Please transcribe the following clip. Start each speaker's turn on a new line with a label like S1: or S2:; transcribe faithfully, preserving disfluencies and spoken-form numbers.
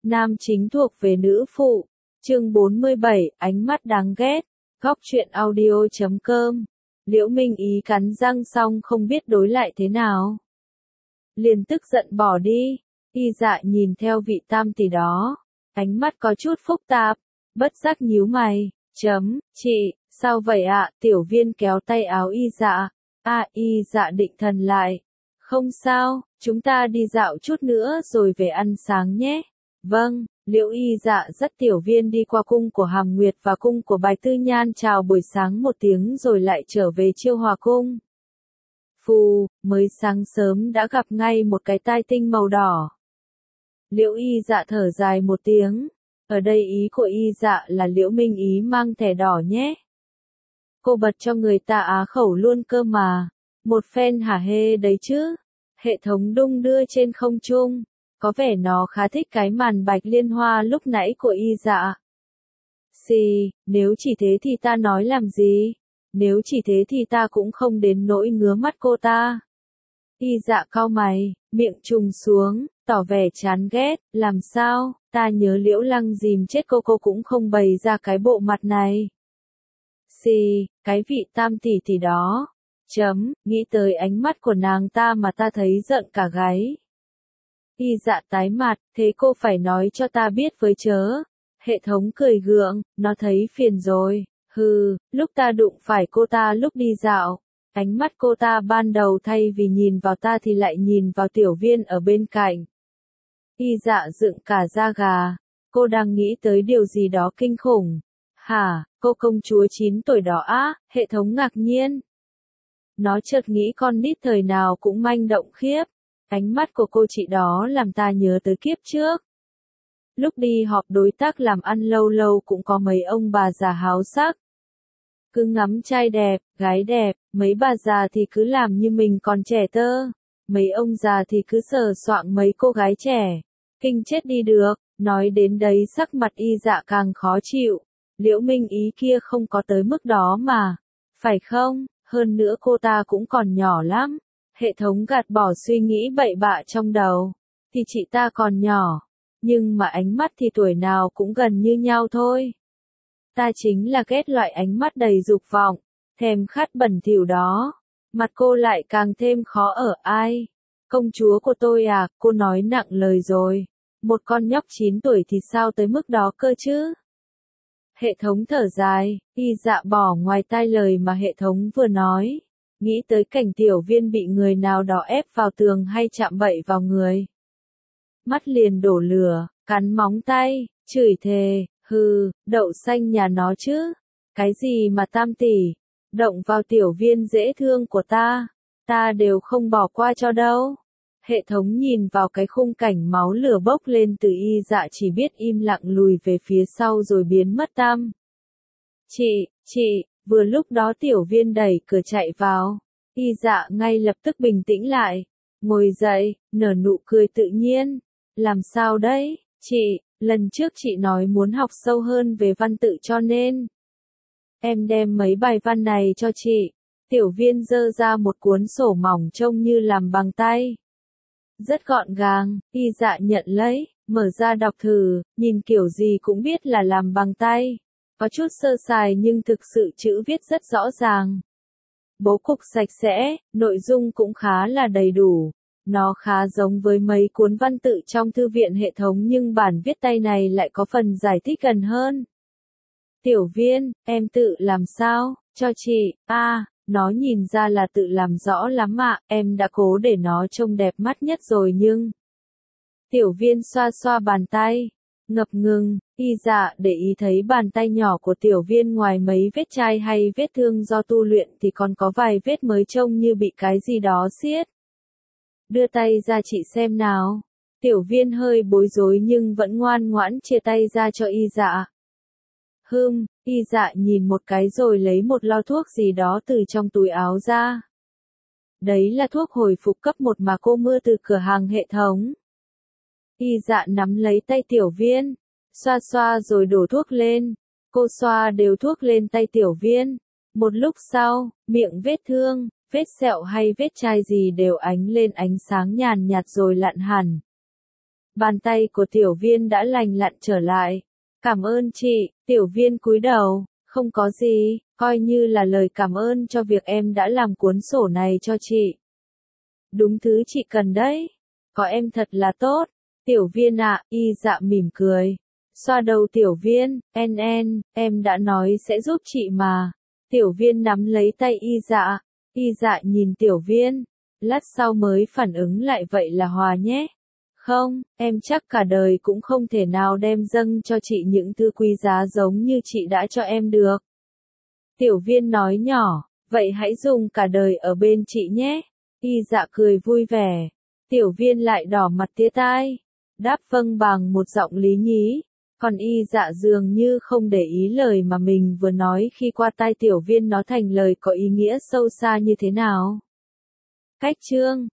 S1: Nam chính thuộc về nữ phụ. Chương bốn mươi bảy, ánh mắt đáng ghét. Góc truyện audio chấm com. Liễu Minh Ý cắn răng xong không biết đối lại thế nào. Liền tức giận bỏ đi. Y Dạ nhìn theo vị tam tỷ đó, ánh mắt có chút phức tạp, bất giác nhíu mày. Chấm, chị, sao vậy ạ? Tiểu Viên kéo tay áo Y Dạ. À, Y Dạ định thần lại. Không sao, chúng ta đi dạo chút nữa rồi về ăn sáng nhé. Vâng. Liễu Y Dạ dắt Tiểu Viên đi qua cung của Hàm Nguyệt và cung của Bạch Tư Nhan chào buổi sáng một tiếng rồi lại trở về Chiêu Hòa cung. Phù, mới sáng sớm đã gặp ngay một cái tai tinh màu đỏ. Liễu Y Dạ thở dài một tiếng. Ở đây ý của Y Dạ là Liễu Minh Ý mang thẻ đỏ nhé. Cô bật cho người ta á khẩu luôn cơ mà. Một phen hả hê đấy chứ. Hệ thống đung đưa trên không trung. Có vẻ nó khá thích cái màn bạch liên hoa lúc nãy của Y Dạ. Xì, nếu chỉ thế thì ta nói làm gì? Nếu chỉ thế thì ta cũng không đến nỗi ngứa mắt cô ta. Y Dạ cau mày, miệng trùng xuống, tỏ vẻ chán ghét, làm sao, ta nhớ Liễu Lăng dìm chết cô cô cũng không bày ra cái bộ mặt này. Xì, cái vị tam tỷ tỷ đó. Chấm, nghĩ tới ánh mắt của nàng ta mà ta thấy giận cả gáy. Y Dạ tái mặt, thế cô phải nói cho ta biết với chớ. Hệ thống cười gượng, nó thấy phiền rồi. Hừ, lúc ta đụng phải cô ta lúc đi dạo, ánh mắt cô ta ban đầu thay vì nhìn vào ta thì lại nhìn vào Tiểu Viên ở bên cạnh. Y Dạ dựng cả da gà, cô đang nghĩ tới điều gì đó kinh khủng. Hả, cô công chúa chín tuổi đó á? Hệ thống ngạc nhiên. Nó chợt nghĩ con nít thời nào cũng manh động khiếp. Ánh mắt của cô chị đó làm ta nhớ tới kiếp trước. Lúc đi họp đối tác làm ăn lâu lâu cũng có mấy ông bà già háo sắc. Cứ ngắm trai đẹp, gái đẹp, mấy bà già thì cứ làm như mình còn trẻ tơ. Mấy ông già thì cứ sờ soạng mấy cô gái trẻ. Kinh chết đi được, nói đến đấy sắc mặt Y Dạ càng khó chịu. Liễu Minh Ý kia không có tới mức đó mà. Phải không? Hơn nữa cô ta cũng còn nhỏ lắm. Hệ thống gạt bỏ suy nghĩ bậy bạ trong đầu. Thì chị ta còn nhỏ. Nhưng mà ánh mắt thì tuổi nào cũng gần như nhau thôi. Ta chính là ghét loại ánh mắt đầy dục vọng, thèm khát bẩn thỉu đó. Mặt cô lại càng thêm khó ở ai. Công chúa của tôi à, cô nói nặng lời rồi. Một con nhóc chín tuổi thì sao tới mức đó cơ chứ? Hệ thống thở dài, Y Dạ bỏ ngoài tai lời mà hệ thống vừa nói. Nghĩ tới cảnh Tiểu Viên bị người nào đó ép vào tường hay chạm bậy vào người. Mắt liền đổ lửa, cắn móng tay, chửi thề, hừ, đậu xanh nhà nó chứ. Cái gì mà tam tỷ, động vào Tiểu Viên dễ thương của ta, ta đều không bỏ qua cho đâu. Hệ thống nhìn vào cái khung cảnh máu lửa bốc lên từ Y Dạ chỉ biết im lặng lùi về phía sau rồi biến mất tăm. Chị, chị, vừa lúc đó Tiểu Viên đẩy cửa chạy vào. Y Dạ ngay lập tức bình tĩnh lại, ngồi dậy, nở nụ cười tự nhiên. Làm sao đấy, chị, lần trước chị nói muốn học sâu hơn về văn tự cho nên. Em đem mấy bài văn này cho chị. Tiểu Viên giơ ra một cuốn sổ mỏng trông như làm bằng tay. Rất gọn gàng, Y Dạ nhận lấy, mở ra đọc thử, nhìn kiểu gì cũng biết là làm bằng tay. Có chút sơ sài nhưng thực sự chữ viết rất rõ ràng. Bố cục sạch sẽ, nội dung cũng khá là đầy đủ. Nó khá giống với mấy cuốn văn tự trong thư viện hệ thống nhưng bản viết tay này lại có phần giải thích gần hơn. Tiểu Viên, em tự làm sao? Cho chị, à, nó nhìn ra là tự làm rõ lắm ạ, em đã cố để nó trông đẹp mắt nhất rồi nhưng. Tiểu Viên xoa xoa bàn tay, ngập ngừng, Y Dạ để ý thấy bàn tay nhỏ của Tiểu Viên ngoài mấy vết chai hay vết thương do tu luyện thì còn có vài vết mới trông như bị cái gì đó siết. Đưa tay ra chị xem nào. Tiểu Viên hơi bối rối nhưng vẫn ngoan ngoãn chia tay ra cho Y Dạ. Hừm, Y Dạ nhìn một cái rồi lấy một lọ thuốc gì đó từ trong túi áo ra. Đấy là thuốc hồi phục cấp một mà cô mua từ cửa hàng hệ thống. Y Dạ nắm lấy tay Tiểu Viên, xoa xoa rồi đổ thuốc lên. Cô xoa đều thuốc lên tay Tiểu Viên. Một lúc sau, miệng vết thương, vết sẹo hay vết chai gì đều ánh lên ánh sáng nhàn nhạt rồi lặn hẳn. Bàn tay của tiểu viên đã lành lặn trở lại. Cảm ơn chị, tiểu viên cúi đầu, không có gì, coi như là lời cảm ơn cho việc em đã làm cuốn sổ này cho chị. Đúng thứ chị cần đấy. Có em thật là tốt. Tiểu viên ạ, y dạ mỉm cười. Xoa đầu tiểu viên, en en, em đã nói sẽ giúp chị mà. Tiểu viên nắm lấy tay y dạ. Y dạ nhìn tiểu viên. Lát sau mới phản ứng lại vậy là Hòa nhé. Không, em chắc cả đời cũng không thể nào đem dâng cho chị những thứ quý giá giống như chị đã cho em được. Tiểu viên nói nhỏ, vậy hãy dùng cả đời ở bên chị nhé. Y dạ cười vui vẻ. Tiểu viên lại đỏ mặt tía tai. Đáp vâng bằng một giọng lý nhí. Còn y dạ dường như không để ý lời mà mình vừa nói khi qua tai tiểu viên nó thành lời có ý nghĩa sâu xa như thế nào. Cách chương